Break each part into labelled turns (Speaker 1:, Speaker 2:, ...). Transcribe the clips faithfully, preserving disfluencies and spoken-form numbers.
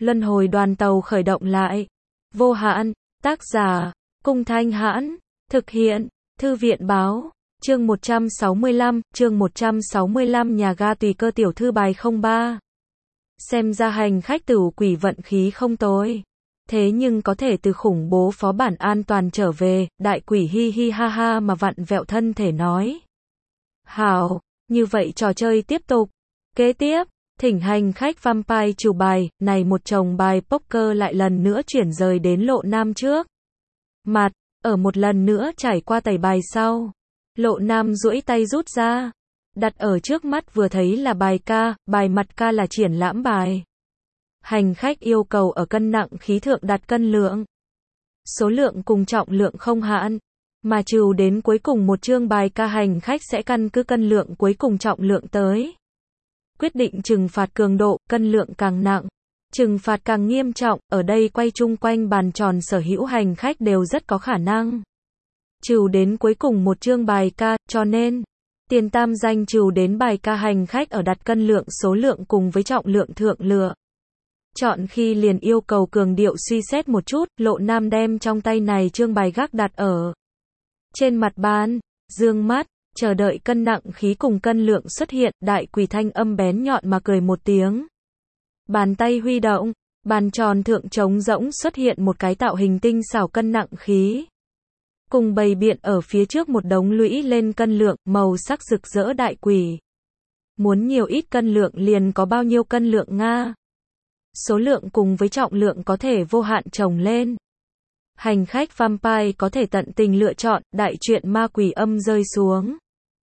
Speaker 1: Luân hồi đoàn tàu khởi động lại. Vô hạn, tác giả, Cung Thanh Hãn, thực hiện, Thư viện báo, chương một trăm sáu mươi lăm, chương một trăm sáu mươi lăm nhà ga tùy cơ tiểu thư bài không ba. Xem ra hành khách tửu quỷ vận khí không tồi. Thế nhưng có thể từ khủng bố phó bản an toàn trở về, đại quỷ hi hi ha ha mà vặn vẹo thân thể nói. Hảo, như vậy trò chơi tiếp tục. Kế tiếp, thỉnh hành khách vampire chủ bài, này một chồng bài poker lại lần nữa chuyển rời đến Lộ Nam trước. Mặt, ở một lần nữa trải qua tẩy bài sau. Lộ Nam duỗi tay rút ra. Đặt ở trước mắt vừa thấy là bài ca, bài mặt ca là triển lãm bài. Hành khách yêu cầu ở cân nặng khí thượng đặt cân lượng. Số lượng cùng trọng lượng không hạn. Mà trừ đến cuối cùng một chương bài ca hành khách sẽ căn cứ cân lượng cuối cùng trọng lượng tới. Quyết định trừng phạt cường độ, cân lượng càng nặng. Trừng phạt càng nghiêm trọng, ở đây quay chung quanh bàn tròn sở hữu hành khách đều rất có khả năng. Trừ đến cuối cùng một chương bài ca, cho nên, tiền tam danh trừ đến bài ca hành khách ở đặt cân lượng số lượng cùng với trọng lượng thượng lựa. Chọn khi liền yêu cầu cường điệu suy xét một chút, Lộ Nam đem trong tay này chương bài gác đặt ở trên mặt bàn, dương mắt, chờ đợi cân nặng khí cùng cân lượng xuất hiện, đại quỷ thanh âm bén nhọn mà cười một tiếng. Bàn tay huy động, bàn tròn thượng trống rỗng xuất hiện một cái tạo hình tinh xảo cân nặng khí. Cùng bày biện ở phía trước một đống lũy lên cân lượng, màu sắc rực rỡ đại quỷ. Muốn nhiều ít cân lượng liền có bao nhiêu cân lượng Nga. Số lượng cùng với trọng lượng có thể vô hạn chồng lên. Hành khách vampire có thể tận tình lựa chọn, đại chuyện ma quỷ âm rơi xuống.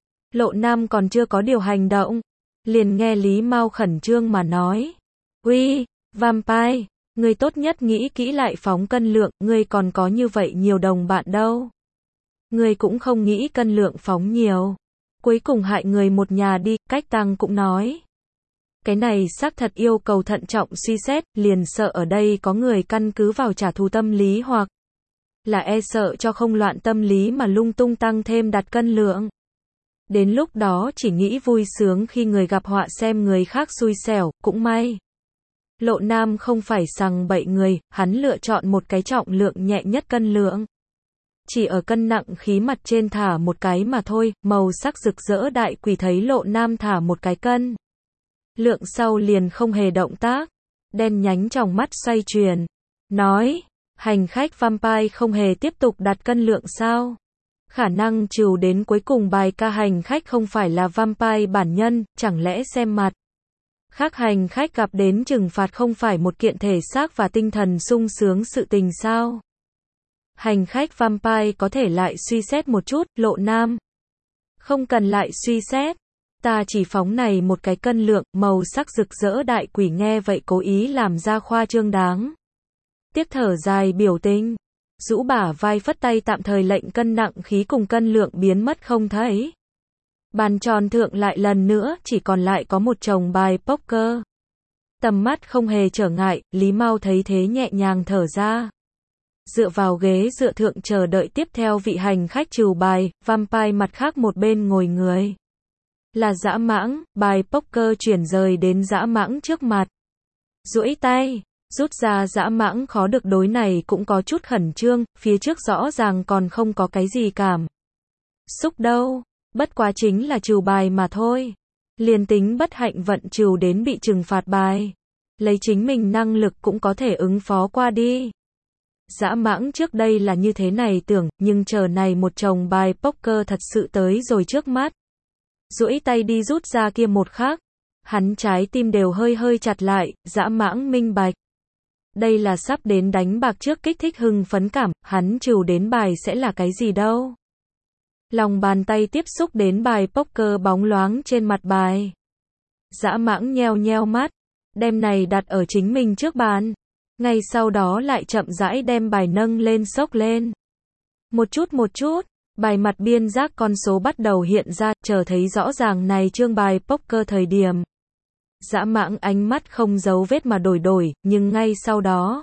Speaker 1: Lộ Nam còn chưa có điều hành động. Liền nghe Lý Mao khẩn trương mà nói. Uy, vampire, người tốt nhất nghĩ kỹ lại phóng cân lượng, người còn có như vậy nhiều đồng bạn đâu. Người cũng không nghĩ cân lượng phóng nhiều. Cuối cùng hại người một nhà đi, cách tăng cũng nói. Cái này xác thật yêu cầu thận trọng suy xét, liền sợ ở đây có người căn cứ vào trả thù tâm lý hoặc là e sợ cho không loạn tâm lý mà lung tung tăng thêm đặt cân lượng. Đến lúc đó chỉ nghĩ vui sướng khi người gặp họa xem người khác xui xẻo, cũng may. Lộ Nam không phải sằng bậy người, hắn lựa chọn một cái trọng lượng nhẹ nhất cân lượng. Chỉ ở cân nặng khí mặt trên thả một cái mà thôi, màu sắc rực rỡ đại quỷ thấy Lộ Nam thả một cái cân lượng sau liền không hề động tác, đen nhánh trong mắt xoay chuyển, nói, hành khách vampire không hề tiếp tục đặt cân lượng sao? Khả năng trừ đến cuối cùng bài ca hành khách không phải là vampire bản nhân, chẳng lẽ xem mặt khác hành khách gặp đến trừng phạt không phải một kiện thể xác và tinh thần sung sướng sự tình sao? Hành khách vampire có thể lại suy xét một chút, Lộ Nam. Không cần lại suy xét. Ta chỉ phóng này một cái cân lượng, màu sắc rực rỡ đại quỷ nghe vậy cố ý làm ra khoa trương đáng. Tiếp thở dài biểu tình. Rũ bả vai phất tay tạm thời lệnh cân nặng khí cùng cân lượng biến mất không thấy. Bàn tròn thượng lại lần nữa chỉ còn lại có một chồng bài poker. Tầm mắt không hề trở ngại, Lý Mao thấy thế nhẹ nhàng thở ra. Dựa vào ghế dựa thượng chờ đợi tiếp theo vị hành khách trừ bài, vampire mặt khác một bên ngồi người. Là dã mãng, bài poker chuyển rời đến dã mãng trước mặt. Duỗi tay, rút ra dã mãng khó được đối này cũng có chút khẩn trương, phía trước rõ ràng còn không có cái gì cảm xúc đâu, bất quá chính là trừ bài mà thôi. Liền tính bất hạnh vận trừ đến bị trừng phạt bài. Lấy chính mình năng lực cũng có thể ứng phó qua đi. Dã mãng trước đây là như thế này tưởng, nhưng chờ này một chồng bài poker thật sự tới rồi trước mắt. Duỗi tay đi rút ra kia một khắc, hắn trái tim đều hơi hơi chặt lại, dã mãng minh bạch. Đây là sắp đến đánh bạc trước kích thích hưng phấn cảm, hắn trừ đến bài sẽ là cái gì đâu. Lòng bàn tay tiếp xúc đến bài poker bóng loáng trên mặt bài. Dã mãng nheo nheo mắt, đem này đặt ở chính mình trước bàn. Ngay sau đó lại chậm rãi đem bài nâng lên xốc lên. Một chút một chút. Bài mặt biên giác con số bắt đầu hiện ra, chờ thấy rõ ràng này chương bài poker thời điểm. Dã mãng ánh mắt không giấu vết mà đổi đổi, nhưng ngay sau đó.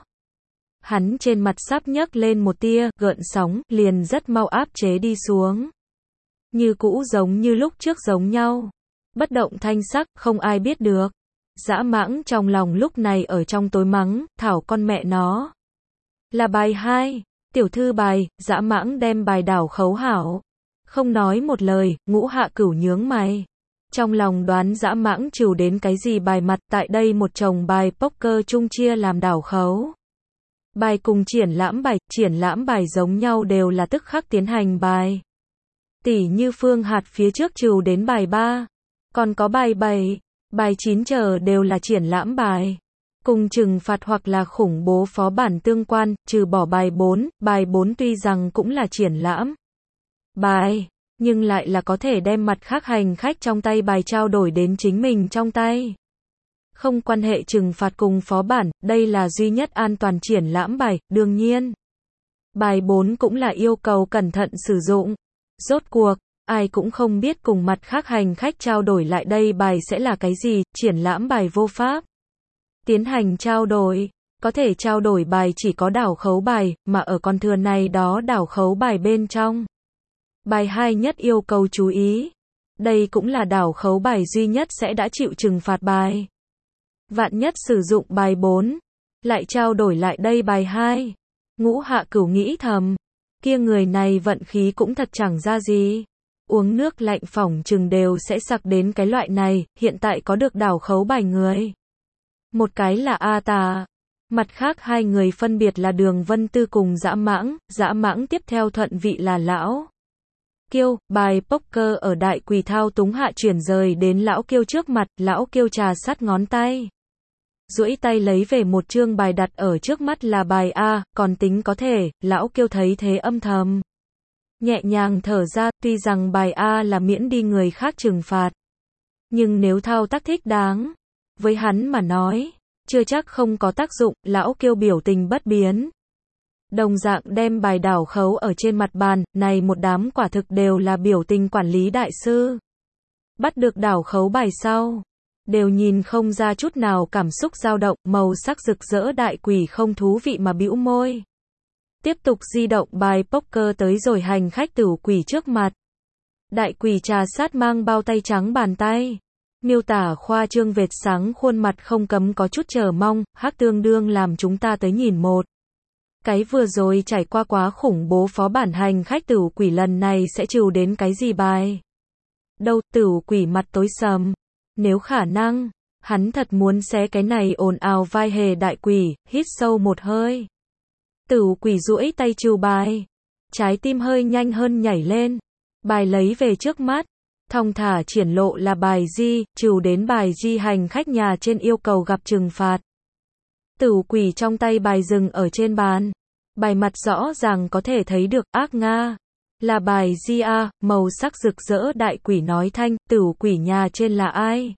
Speaker 1: Hắn trên mặt sắp nhấc lên một tia, gợn sóng, liền rất mau áp chế đi xuống. Như cũ giống như lúc trước giống nhau. Bất động thanh sắc, không ai biết được. Dã Mãng trong lòng lúc này ở trong tối mắng, thảo con mẹ nó. Là bài hai, tiểu thư bài, Dã Mãng đem bài đảo khấu hảo. Không nói một lời, Ngũ Hạ Cửu nhướng mày. Trong lòng đoán Dã Mãng trừ đến cái gì bài mặt, tại đây một chồng bài poker chung chia làm đảo khấu. Bài cùng triển lãm bài, triển lãm bài giống nhau đều là tức khắc tiến hành bài. Tỉ như Phương Hạt phía trước trừ đến bài ba, còn có bài bảy, bài chín chờ đều là triển lãm bài. Cùng trừng phạt hoặc là khủng bố phó bản tương quan, trừ bỏ bài bốn, bài bốn tuy rằng cũng là triển lãm bài, nhưng lại là có thể đem mặt khác hành khách trong tay bài trao đổi đến chính mình trong tay. Không quan hệ trừng phạt cùng phó bản, đây là duy nhất an toàn triển lãm bài, đương nhiên. Bài bốn cũng là yêu cầu cẩn thận sử dụng. Rốt cuộc, ai cũng không biết cùng mặt khác hành khách trao đổi lại đây bài sẽ là cái gì, triển lãm bài vô pháp. Tiến hành trao đổi, có thể trao đổi bài chỉ có đảo khấu bài, mà ở con thừa này đó đảo khấu bài bên trong. Bài hai nhất yêu cầu chú ý. Đây cũng là đảo khấu bài duy nhất sẽ đã chịu trừng phạt bài. Vạn nhất sử dụng bài bốn, lại trao đổi lại đây bài hai. Ngũ Hạ Cửu nghĩ thầm, kia người này vận khí cũng thật chẳng ra gì. Uống nước lạnh phỏng chừng đều sẽ sặc đến cái loại này, hiện tại có được đảo khấu bài người. Một cái là A Tà, mặt khác hai người phân biệt là Đường Vân Tư cùng Dã Mãng, Dã Mãng tiếp theo thuận vị là Lão Kiêu, bài poker ở đại quỷ thao túng hạ chuyển rời đến Lão Kiêu trước mặt, Lão Kiêu trà sát ngón tay. Duỗi tay lấy về một chương bài đặt ở trước mắt là bài A, còn tính có thể, Lão Kiêu thấy thế âm thầm. Nhẹ nhàng thở ra, tuy rằng bài A là miễn đi người khác trừng phạt. Nhưng nếu thao tác thích đáng, với hắn mà nói, chưa chắc không có tác dụng, Lão Kiêu biểu tình bất biến. Đồng dạng đem bài đảo khấu ở trên mặt bàn, này một đám quả thực đều là biểu tình quản lý đại sư. Bắt được đảo khấu bài sau, đều nhìn không ra chút nào cảm xúc dao động, màu sắc rực rỡ đại quỷ không thú vị mà bĩu môi. Tiếp tục di động bài poker tới rồi hành khách tử quỷ trước mặt. Đại quỷ trà sát mang bao tay trắng bàn tay. Miêu tả khoa trương vệt sáng khuôn mặt không cấm có chút chờ mong, hắc tương đương làm chúng ta tới nhìn một. Cái vừa rồi trải qua quá khủng bố phó bản hành khách tử quỷ lần này sẽ trừ đến cái gì bài. Đâu, tử quỷ mặt tối sầm. Nếu khả năng, hắn thật muốn xé cái này ồn ào vai hề đại quỷ, hít sâu một hơi. Tử quỷ duỗi tay trừ bài. Trái tim hơi nhanh hơn nhảy lên. Bài lấy về trước mắt. Thong thả triển lộ là bài Di, trừ đến bài Di hành khách nhà trên yêu cầu gặp trừng phạt. Tử quỷ trong tay bài dừng ở trên bàn. Bài mặt rõ ràng có thể thấy được, ác Nga. Là bài Di A, màu sắc rực rỡ đại quỷ nói thanh, tử quỷ nhà trên là ai?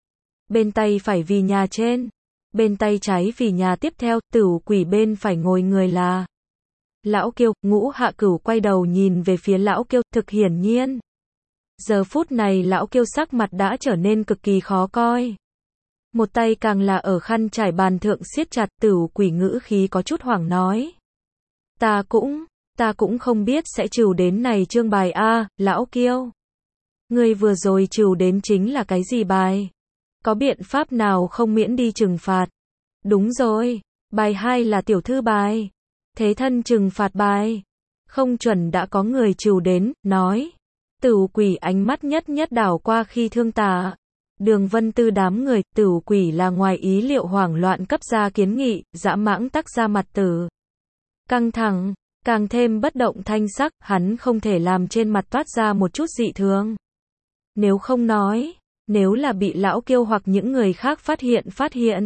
Speaker 1: Bên tay phải vì nhà trên. Bên tay trái vì nhà tiếp theo, tử quỷ bên phải ngồi người là Lão Kiêu. Ngũ Hạ Cửu quay đầu nhìn về phía Lão Kiêu, thực hiển nhiên. Giờ phút này Lão Kiêu sắc mặt đã trở nên cực kỳ khó coi. Một tay càng là ở khăn trải bàn thượng siết chặt, tử quỷ ngữ khí có chút hoảng nói. Ta cũng, ta cũng không biết sẽ trừ đến này chương bài A, Lão Kiêu. Người vừa rồi trừ đến chính là cái gì bài? Có biện pháp nào không miễn đi trừng phạt? Đúng rồi, bài hai là tiểu thư bài. Thế thân trừng phạt bài. Không chuẩn đã có người trừ đến, nói. Tử quỷ ánh mắt nhất nhất đảo qua khi thương tà. Đường Vân Tư đám người, tử quỷ là ngoài ý liệu hoảng loạn cấp ra kiến nghị, Dã Mãng tắc ra mặt tử. Căng thẳng, càng thêm bất động thanh sắc, hắn không thể làm trên mặt toát ra một chút dị thường. Nếu không nói, nếu là bị Lão Kiêu hoặc những người khác phát hiện phát hiện.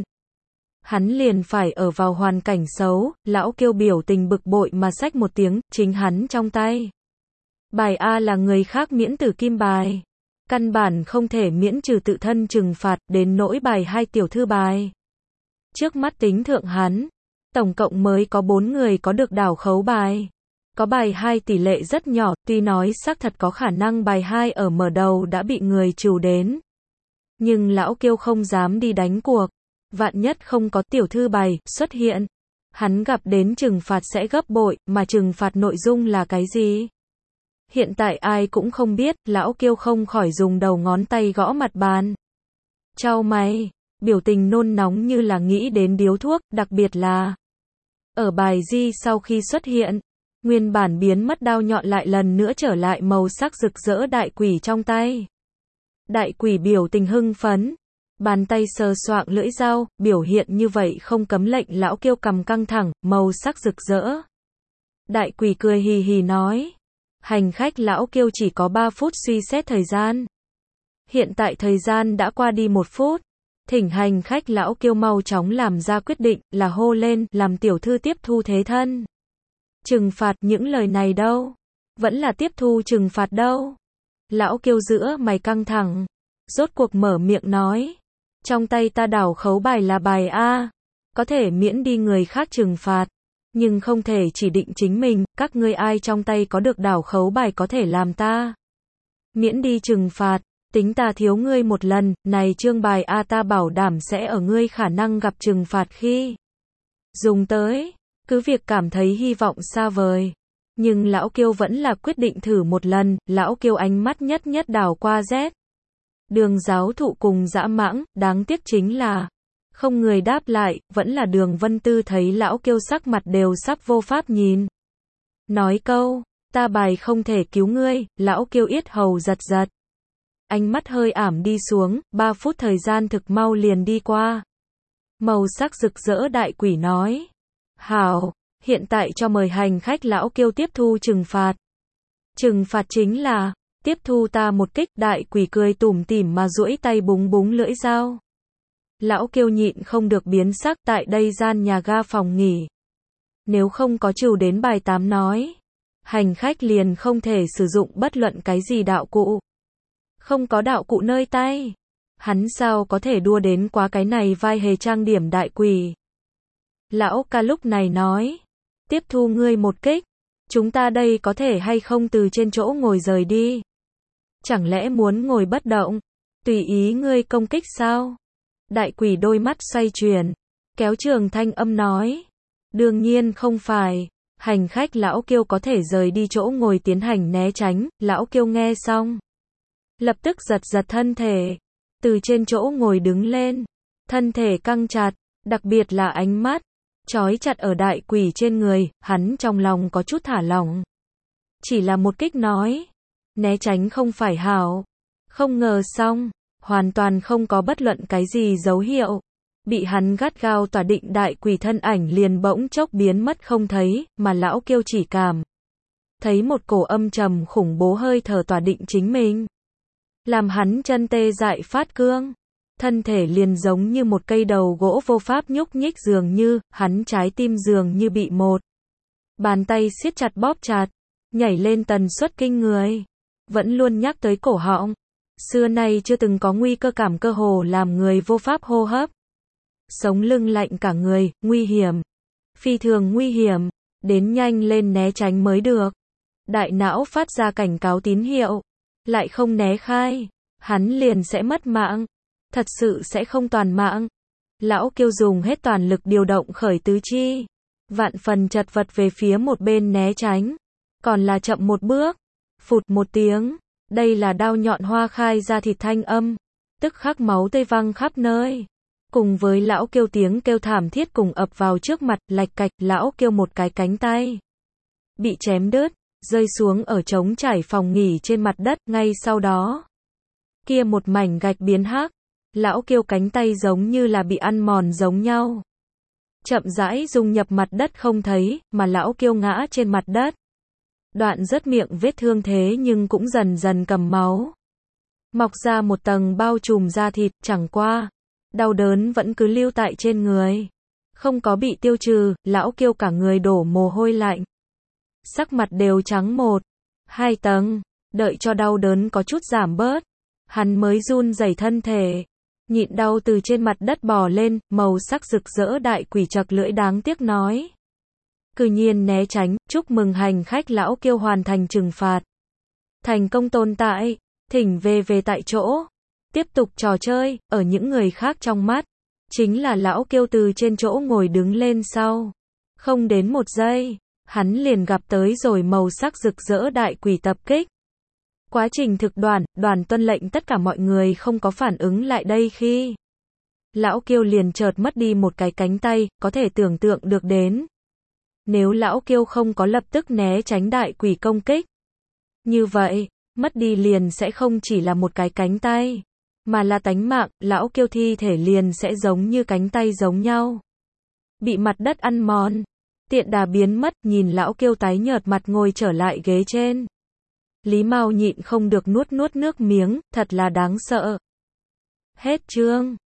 Speaker 1: Hắn liền phải ở vào hoàn cảnh xấu, Lão Kiêu biểu tình bực bội mà xách một tiếng, chính hắn trong tay. Bài A là người khác miễn tử kim bài. Căn bản không thể miễn trừ tự thân trừng phạt, đến nỗi bài hai tiểu thư bài. Trước mắt tính thượng hắn, tổng cộng mới có bốn người có được đảo khấu bài. Có bài hai tỷ lệ rất nhỏ, tuy nói xác thật có khả năng bài hai ở mở đầu đã bị người trừ đến. Nhưng Lão Kiêu không dám đi đánh cuộc. Vạn nhất không có tiểu thư bài xuất hiện. Hắn gặp đến trừng phạt sẽ gấp bội, mà trừng phạt nội dung là cái gì? Hiện tại ai cũng không biết, Lão Kiêu không khỏi dùng đầu ngón tay gõ mặt bàn. Chau mày, biểu tình nôn nóng như là nghĩ đến điếu thuốc, đặc biệt là ở bài di sau khi xuất hiện, nguyên bản biến mất đao nhọn lại lần nữa trở lại màu sắc rực rỡ đại quỷ trong tay. Đại quỷ biểu tình hưng phấn, bàn tay sờ soạng lưỡi dao, biểu hiện như vậy không cấm lệnh lão Kiêu cầm căng thẳng, màu sắc rực rỡ. Đại quỷ cười hì hì nói, hành khách lão Kiêu chỉ có ba phút suy xét thời gian. Hiện tại thời gian đã qua đi một phút, thỉnh hành khách lão Kiêu mau chóng làm ra quyết định, là hô lên, làm tiểu thư tiếp thu thế thân. Trừng phạt, những lời này đâu? Vẫn là tiếp thu trừng phạt đâu? Lão Kiêu giữa mày căng thẳng, rốt cuộc mở miệng nói, trong tay ta đảo khấu bài là bài A, có thể miễn đi người khác trừng phạt, nhưng không thể chỉ định chính mình, các ngươi ai trong tay có được đảo khấu bài có thể làm ta miễn đi trừng phạt, tính ta thiếu ngươi một lần, này chương bài A ta bảo đảm sẽ ở ngươi khả năng gặp trừng phạt khi dùng tới, cứ việc cảm thấy hy vọng xa vời. Nhưng lão Kiêu vẫn là quyết định thử một lần, lão Kiêu ánh mắt nhất nhất đảo qua Z. Đường giáo thụ cùng dã mãng, đáng tiếc chính là không người đáp lại, vẫn là Đường Vân Tư thấy lão Kiêu sắc mặt đều sắp vô pháp nhìn. Nói câu, ta bài không thể cứu ngươi, lão Kiêu yết hầu giật giật. Ánh mắt hơi ảm đi xuống, ba phút thời gian thực mau liền đi qua. Màu sắc rực rỡ đại quỷ nói, hảo, hiện tại cho mời hành khách lão Kiêu tiếp thu trừng phạt. Trừng phạt chính là tiếp thu ta một kích, đại quỷ cười tủm tỉm mà duỗi tay búng búng lưỡi dao. Lão Kiêu nhịn không được biến sắc, tại đây gian nhà ga phòng nghỉ. Nếu không có trừ đến bài tám nói, hành khách liền không thể sử dụng bất luận cái gì đạo cụ. Không có đạo cụ nơi tay, hắn sao có thể đua đến quá cái này vai hề trang điểm đại quỷ. Lão ca lúc này nói, tiếp thu ngươi một kích, chúng ta đây có thể hay không từ trên chỗ ngồi rời đi? Chẳng lẽ muốn ngồi bất động, tùy ý ngươi công kích sao? Đại quỷ đôi mắt xoay chuyển, kéo trường thanh âm nói, đương nhiên không phải, hành khách lão Kiêu có thể rời đi chỗ ngồi tiến hành né tránh. Lão Kiêu nghe xong, lập tức giật giật thân thể, từ trên chỗ ngồi đứng lên, thân thể căng chặt, đặc biệt là ánh mắt trói chặt ở đại quỷ trên người, hắn trong lòng có chút thả lỏng. Chỉ là một kích nói, né tránh không phải hảo, không ngờ xong, hoàn toàn không có bất luận cái gì dấu hiệu. Bị hắn gắt gao tỏa định đại quỷ thân ảnh liền bỗng chốc biến mất không thấy, mà lão Kiêu chỉ cảm thấy một cổ âm trầm khủng bố hơi thở tỏa định chính mình, làm hắn chân tê dại phát cương. Thân thể liền giống như một cây đầu gỗ vô pháp nhúc nhích, dường như, hắn trái tim dường như bị một bàn tay siết chặt bóp chặt, nhảy lên tần suất kinh người, vẫn luôn nhắc tới cổ họng. Xưa nay chưa từng có nguy cơ cảm cơ hồ làm người vô pháp hô hấp. Sống lưng lạnh cả người, nguy hiểm. Phi thường nguy hiểm, đến nhanh lên né tránh mới được. Đại não phát ra cảnh cáo tín hiệu, lại không né khai, hắn liền sẽ mất mạng. Thật sự sẽ không toàn mạng. Lão Kiêu dùng hết toàn lực điều động khởi tứ chi, vạn phần chật vật về phía một bên né tránh, còn là chậm một bước, phụt một tiếng, đây là đao nhọn hoa khai ra thịt thanh âm, tức khắc máu tươi văng khắp nơi, cùng với lão Kiêu tiếng kêu thảm thiết cùng ập vào trước mặt, lạch cạch, lão Kiêu một cái cánh tay bị chém đứt, rơi xuống ở trống trải phòng nghỉ trên mặt đất. Ngay sau đó, kia một mảnh gạch biến hắc, lão Kiêu cánh tay giống như là bị ăn mòn giống nhau, chậm rãi dung nhập mặt đất không thấy, mà lão Kiêu ngã trên mặt đất. Đoạn rất miệng vết thương thế nhưng cũng dần dần cầm máu, mọc ra một tầng bao trùm da thịt, chẳng qua đau đớn vẫn cứ lưu tại trên người, không có bị tiêu trừ. Lão Kiêu cả người đổ mồ hôi lạnh, sắc mặt đều trắng một, hai tầng, đợi cho đau đớn có chút giảm bớt, hắn mới run rẩy thân thể, nhịn đau từ trên mặt đất bò lên. Màu sắc rực rỡ đại quỷ chật lưỡi đáng tiếc nói, cư nhiên né tránh, chúc mừng hành khách lão Kiêu hoàn thành trừng phạt, thành công tồn tại, thỉnh về về tại chỗ, tiếp tục trò chơi. Ở những người khác trong mắt, chính là lão Kiêu từ trên chỗ ngồi đứng lên sau, không đến một giây, hắn liền gặp tới rồi màu sắc rực rỡ đại quỷ tập kích. Quá trình thực đoàn, đoàn tuân lệnh tất cả mọi người không có phản ứng lại đây khi Lão Kiêu liền chợt mất đi một cái cánh tay, có thể tưởng tượng được đến. Nếu Lão Kiêu không có lập tức né tránh đại quỷ công kích. Như vậy, mất đi liền sẽ không chỉ là một cái cánh tay, mà là tánh mạng, Lão Kiêu thi thể liền sẽ giống như cánh tay giống nhau. Bị mặt đất ăn mòn, tiện đà biến mất, nhìn Lão Kiêu tái nhợt mặt ngồi trở lại ghế trên. Lý Mao nhịn không được nuốt nuốt nước miếng, thật là đáng sợ. Hết chương.